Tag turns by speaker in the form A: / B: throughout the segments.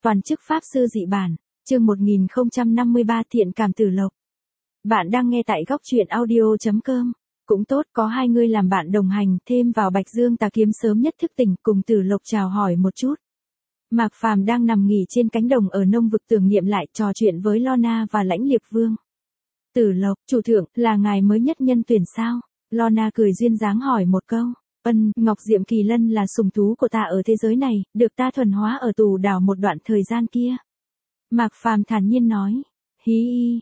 A: Toàn chức Pháp Sư Dị Bản, chương 1053 Thiện Cảm Tử Lộc. Bạn đang nghe tại góc truyện audio.com. Cũng tốt có hai người làm bạn đồng hành, thêm vào Bạch Dương Tà Kiếm sớm nhất thức tỉnh cùng Tử Lộc chào hỏi một chút. Mạc Phàm đang nằm nghỉ trên cánh đồng ở nông vực tưởng niệm lại trò chuyện với Lorna và Lãnh Liệt Vương. Tử Lộc, chủ thượng, là ngài mới nhất nhân tuyển sao? Lorna cười duyên dáng hỏi một câu. Ngọc Diệm Kỳ Lân là sủng thú của ta ở thế giới này, được ta thuần hóa ở tù đảo một đoạn thời gian kia. Mạc Phàm thản nhiên nói. Hí y,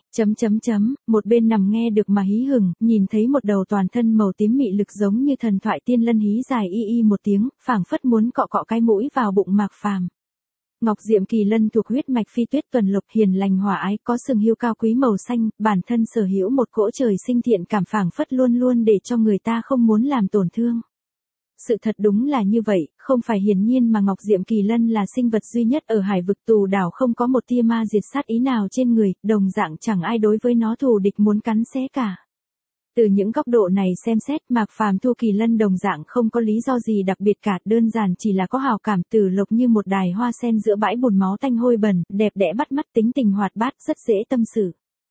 A: một bên nằm nghe được mà hí hửng, nhìn thấy một đầu toàn thân màu tím mị lực giống như thần thoại tiên lân hí dài y một tiếng, phảng phất muốn cọ cọ cái mũi vào bụng Mạc Phàm. Ngọc Diệm Kỳ Lân thuộc huyết mạch Phi Tuyết Tuần Lộc, hiền lành hòa ái, có sừng hươu cao quý màu xanh, bản thân sở hữu một cỗ trời sinh thiện cảm, phảng phất luôn luôn để cho người ta không muốn làm tổn thương. Sự thật đúng là như vậy, không phải hiển nhiên mà Ngọc Diệm Kỳ Lân là sinh vật duy nhất ở hải vực tù đảo không có một tia ma diệt sát ý nào trên người, đồng dạng chẳng ai đối với nó thù địch muốn cắn xé cả. Từ những góc độ này xem xét, Mạc Phàm thu Kỳ Lân đồng dạng không có lý do gì đặc biệt cả, đơn giản chỉ là có hào cảm. Tử Lộc như một đài hoa sen giữa bãi bùn máu tanh hôi bẩn, đẹp đẽ bắt mắt, tính tình hoạt bát, rất dễ tâm sự.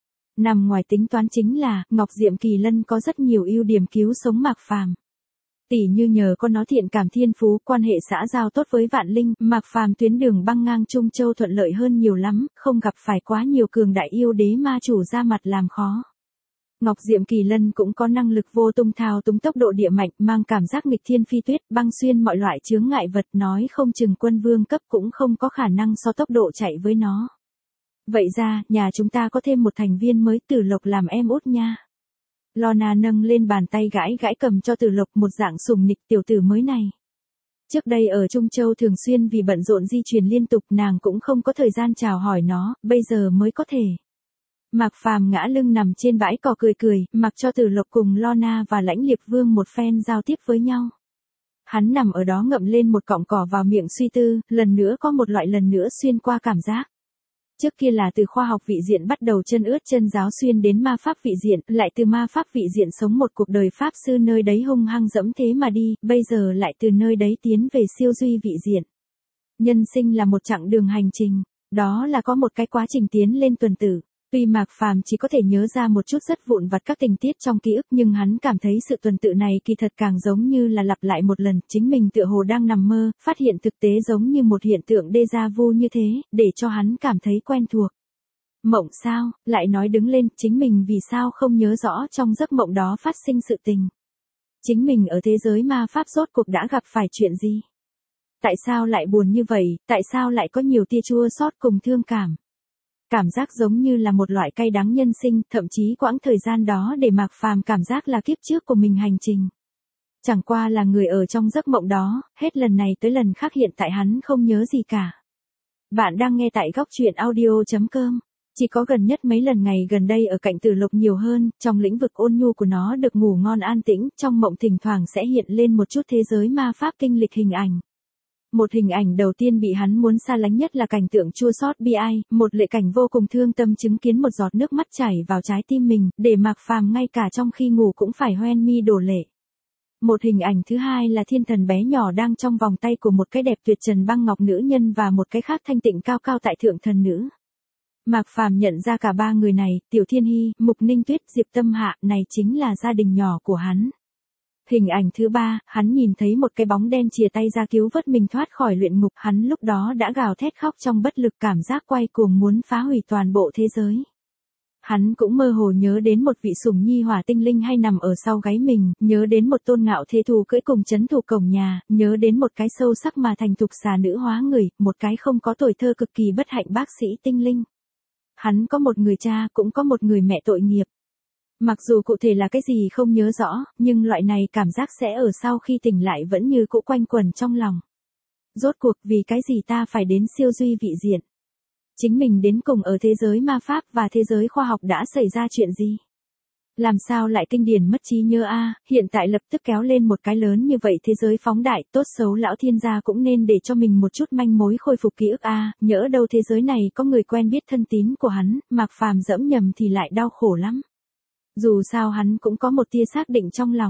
A: Nằm ngoài tính toán chính là, Ngọc Diệm Kỳ Lân có rất nhiều ưu điểm cứu sống Mạc Phàm. Tỉ như nhờ có nó thiện cảm thiên phú, quan hệ xã giao tốt với vạn linh, Mạc Phàm tuyến đường băng ngang Trung Châu thuận lợi hơn nhiều lắm, không gặp phải quá nhiều cường đại yêu đế ma chủ ra mặt làm khó. Ngọc Diệm Kỳ Lân cũng có năng lực vô tung thao túng tốc độ địa mạnh, mang cảm giác nghịch thiên phi tuyết, băng xuyên mọi loại chướng ngại vật, nói không chừng quân vương cấp cũng không có khả năng so tốc độ chạy với nó. Vậy ra, nhà chúng ta có thêm một thành viên mới, Tử Lộc làm em út nha. Lorna nâng lên bàn tay gãi gãi cầm cho Tử Lộc, một dạng sủng nịch tiểu tử mới này. Trước đây ở Trung Châu thường xuyên vì bận rộn di chuyển liên tục, nàng cũng không có thời gian chào hỏi nó, bây giờ mới có thể. Mạc Phàm ngã lưng nằm trên bãi cỏ cười, mặc cho Tử Lộc cùng Lorna và Lãnh Liệt Vương một phen giao tiếp với nhau. Hắn nằm ở đó ngậm lên một cọng cỏ vào miệng suy tư, lần nữa có một loại lần nữa xuyên qua cảm giác. Trước kia là từ khoa học vị diện bắt đầu chân ướt chân giáo xuyên đến ma pháp vị diện, lại từ ma pháp vị diện sống một cuộc đời pháp sư nơi đấy hung hăng dẫm thế mà đi, bây giờ lại từ nơi đấy tiến về siêu duy vị diện. Nhân sinh là một chặng đường hành trình, đó là có một cái quá trình tiến lên tuần tử. Tuy Mạc Phàm chỉ có thể nhớ ra một chút rất vụn vặt các tình tiết trong ký ức, nhưng hắn cảm thấy sự tuần tự này kỳ thật càng giống như là lặp lại một lần, chính mình tựa hồ đang nằm mơ, phát hiện thực tế giống như một hiện tượng déjà vu như thế, để cho hắn cảm thấy quen thuộc. Mộng sao, lại nói đứng lên, chính mình vì sao không nhớ rõ trong giấc mộng đó phát sinh sự tình. Chính mình ở thế giới ma pháp rốt cuộc đã gặp phải chuyện gì? Tại sao lại buồn như vậy, tại sao lại có nhiều tia chua xót cùng thương cảm? Cảm giác giống như là một loại cay đắng nhân sinh, thậm chí quãng thời gian đó để Mạc Phàm cảm giác là kiếp trước của mình hành trình. Chẳng qua là người ở trong giấc mộng đó, hết lần này tới lần khác hiện tại hắn không nhớ gì cả. Bạn đang nghe tại góc truyện audio.com. Chỉ có gần nhất mấy lần ngày gần đây ở cạnh Tử Lộc nhiều hơn, trong lĩnh vực ôn nhu của nó được ngủ ngon an tĩnh, trong mộng thỉnh thoảng sẽ hiện lên một chút thế giới ma pháp kinh lịch hình ảnh. Một hình ảnh đầu tiên bị hắn muốn xa lánh nhất là cảnh tượng chua xót bi ai, một lệ cảnh vô cùng thương tâm chứng kiến một giọt nước mắt chảy vào trái tim mình, để Mạc Phàm ngay cả trong khi ngủ cũng phải hoen mi đổ lệ. Một hình ảnh thứ hai là thiên thần bé nhỏ đang trong vòng tay của một cái đẹp tuyệt trần băng ngọc nữ nhân và một cái khác thanh tịnh cao cao tại thượng thần nữ. Mạc Phàm nhận ra cả ba người này, Tiểu Thiên Hy, Mục Ninh Tuyết, Diệp Tâm Hạ, này chính là gia đình nhỏ của hắn. Hình ảnh thứ ba, hắn nhìn thấy một cái bóng đen chìa tay ra cứu vớt mình thoát khỏi luyện ngục, hắn lúc đó đã gào thét khóc trong bất lực, cảm giác quay cuồng muốn phá hủy toàn bộ thế giới. Hắn cũng mơ hồ nhớ đến một vị sủng nhi hỏa tinh linh hay nằm ở sau gáy mình, nhớ đến một tôn ngạo thế thù cưỡi cùng trấn thủ cổng nhà, nhớ đến một cái sâu sắc mà thành thục xà nữ hóa người, một cái không có tuổi thơ cực kỳ bất hạnh bác sĩ tinh linh. Hắn có một người cha, cũng có một người mẹ tội nghiệp. Mặc dù cụ thể là cái gì không nhớ rõ, nhưng loại này cảm giác sẽ ở sau khi tỉnh lại vẫn như cũ quanh quẩn trong lòng. Rốt cuộc vì cái gì ta phải đến siêu duy vị diện? Chính mình đến cùng ở thế giới ma pháp và thế giới khoa học đã xảy ra chuyện gì? Làm sao lại kinh điển mất trí nhớ a? Hiện tại lập tức kéo lên một cái lớn như vậy, thế giới phóng đại, tốt xấu lão thiên gia cũng nên để cho mình một chút manh mối khôi phục ký ức a, nhỡ đâu thế giới này có người quen biết thân tín của hắn, Mạc Phàm dẫm nhầm thì lại đau khổ lắm. Dù sao hắn cũng có một tia xác định trong lòng,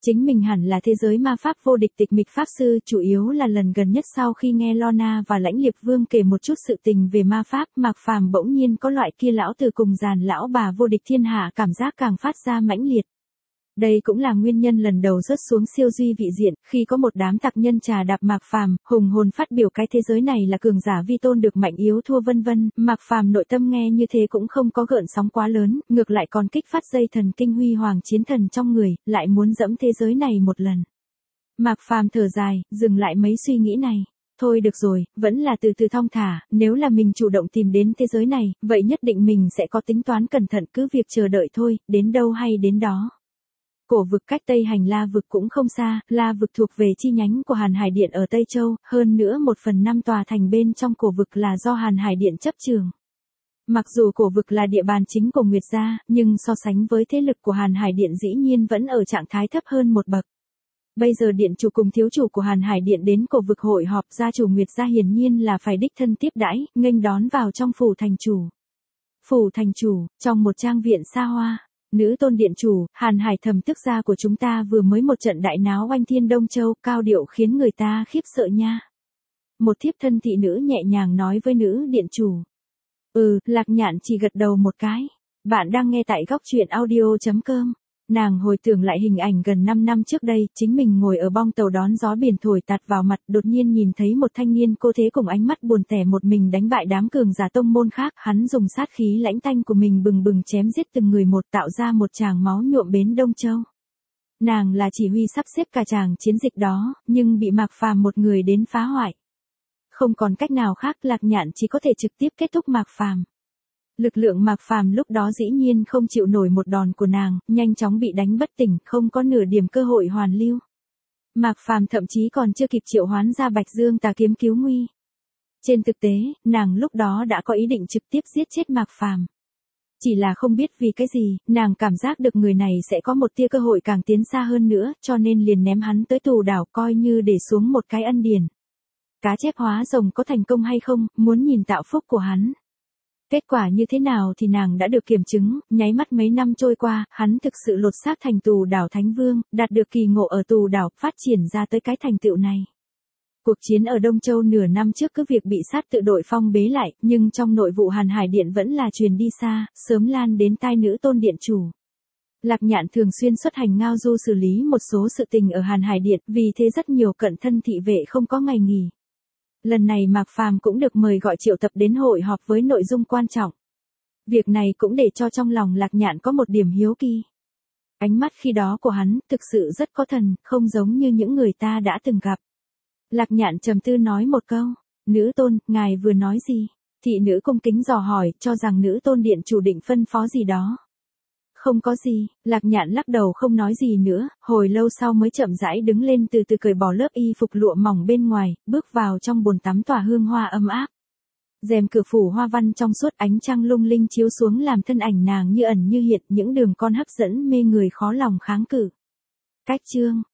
A: Chính mình hẳn là thế giới ma pháp vô địch tịch mịch pháp sư, chủ yếu là lần gần nhất sau khi nghe Lorna và Lãnh Liệt Vương kể một chút sự tình về ma pháp, Mạc Phàm bỗng nhiên có loại kia lão từ cùng giàn lão bà vô địch thiên hạ cảm giác càng phát ra mãnh liệt. Đây cũng là nguyên nhân lần đầu rớt xuống siêu duy vị diện, khi có một đám tặc nhân trà đạp Mạc Phàm, hùng hồn phát biểu cái thế giới này là cường giả vi tôn được mạnh yếu thua vân vân, Mạc Phàm nội tâm nghe như thế cũng không có gợn sóng quá lớn, ngược lại còn kích phát dây thần kinh huy hoàng chiến thần trong người, lại muốn dẫm thế giới này một lần. Mạc Phàm thở dài, dừng lại mấy suy nghĩ này. Thôi được rồi, vẫn là từ từ thong thả, nếu là mình chủ động tìm đến thế giới này, vậy nhất định mình sẽ có tính toán cẩn thận, cứ việc chờ đợi thôi, đến đâu hay đến đó. Cổ vực cách Tây Hành La vực cũng không xa, La vực thuộc về chi nhánh của Hàn Hải Điện ở Tây Châu, hơn nữa 1/5 tòa thành bên trong cổ vực là do Hàn Hải Điện chấp chưởng. Mặc dù cổ vực là địa bàn chính của Nguyệt gia, nhưng so sánh với thế lực của Hàn Hải Điện dĩ nhiên vẫn ở trạng thái thấp hơn một bậc. Bây giờ điện chủ cùng thiếu chủ của Hàn Hải Điện đến cổ vực hội họp, gia chủ Nguyệt gia hiển nhiên là phải đích thân tiếp đãi, nghênh đón vào trong phủ thành chủ. Phủ thành chủ, trong một trang viện xa hoa. Nữ tôn điện chủ, Hàn Hải Thẩm tức gia của chúng ta vừa mới một trận đại náo oanh thiên Đông Châu, cao điệu khiến người ta khiếp sợ nha. Một thiếp thân thị nữ nhẹ nhàng nói với nữ điện chủ. Lạc Nhạn chỉ gật đầu một cái. Bạn đang nghe tại góc truyện audio.com. Nàng hồi tưởng lại hình ảnh gần 5 năm trước đây, chính mình ngồi ở bong tàu đón gió biển thổi tạt vào mặt, đột nhiên nhìn thấy một thanh niên cô thế cùng ánh mắt buồn tẻ một mình đánh bại đám cường giả tông môn khác, hắn dùng sát khí lãnh tanh của mình bừng bừng chém giết từng người một, tạo ra một tràng máu nhuộm bến Đông Châu. Nàng là chỉ huy sắp xếp cả tràng chiến dịch đó, nhưng bị Mạc Phàm một người đến phá hoại. Không còn cách nào khác, Lạc Nhạn chỉ có thể trực tiếp kết thúc Mạc Phàm. Lực lượng Mạc Phàm lúc đó dĩ nhiên không chịu nổi một đòn của nàng, nhanh chóng bị đánh bất tỉnh, không có nửa điểm cơ hội hoàn lưu. Mạc Phàm thậm chí còn chưa kịp triệu hoán ra Bạch Dương Tà kiếm cứu nguy. Trên thực tế, nàng lúc đó đã có ý định trực tiếp giết chết Mạc Phàm. Chỉ là không biết vì cái gì, nàng cảm giác được người này sẽ có một tia cơ hội càng tiến xa hơn nữa, cho nên liền ném hắn tới tù đảo coi như để xuống một cái ân điển. Cá chép hóa rồng có thành công hay không, muốn nhìn tạo phúc của hắn. Kết quả như thế nào thì nàng đã được kiểm chứng, nháy mắt mấy năm trôi qua, hắn thực sự lột xác thành tù đảo Thánh Vương, đạt được kỳ ngộ ở tù đảo, phát triển ra tới cái thành tựu này. Cuộc chiến ở Đông Châu nửa năm trước cứ việc bị sát tự đội phong bế lại, nhưng trong nội vụ Hàn Hải Điện vẫn là truyền đi xa, sớm lan đến tai nữ tôn điện chủ. Lạc Nhạn thường xuyên xuất hành ngao du xử lý một số sự tình ở Hàn Hải Điện, vì thế rất nhiều cận thân thị vệ không có ngày nghỉ. Lần này Mạc Phàm cũng được mời gọi triệu tập đến hội họp với nội dung quan trọng. Việc này cũng để cho trong lòng Lạc Nhạn có một điểm hiếu kỳ. Ánh mắt khi đó của hắn thực sự rất có thần, không giống như những người ta đã từng gặp. Lạc Nhạn trầm tư nói một câu, nữ tôn, ngài vừa nói gì? Thị nữ cung kính dò hỏi, cho rằng nữ tôn điện chủ định phân phó gì đó. Không có gì, Lạc Nhạn lắc đầu không nói gì nữa, hồi lâu sau mới chậm rãi đứng lên từ từ cởi bỏ lớp y phục lụa mỏng bên ngoài, bước vào trong bồn tắm tỏa hương hoa ấm áp. Rèm cửa phủ hoa văn trong suốt, ánh trăng lung linh chiếu xuống làm thân ảnh nàng như ẩn như hiện, những đường con hấp dẫn mê người khó lòng kháng cự. Cách chương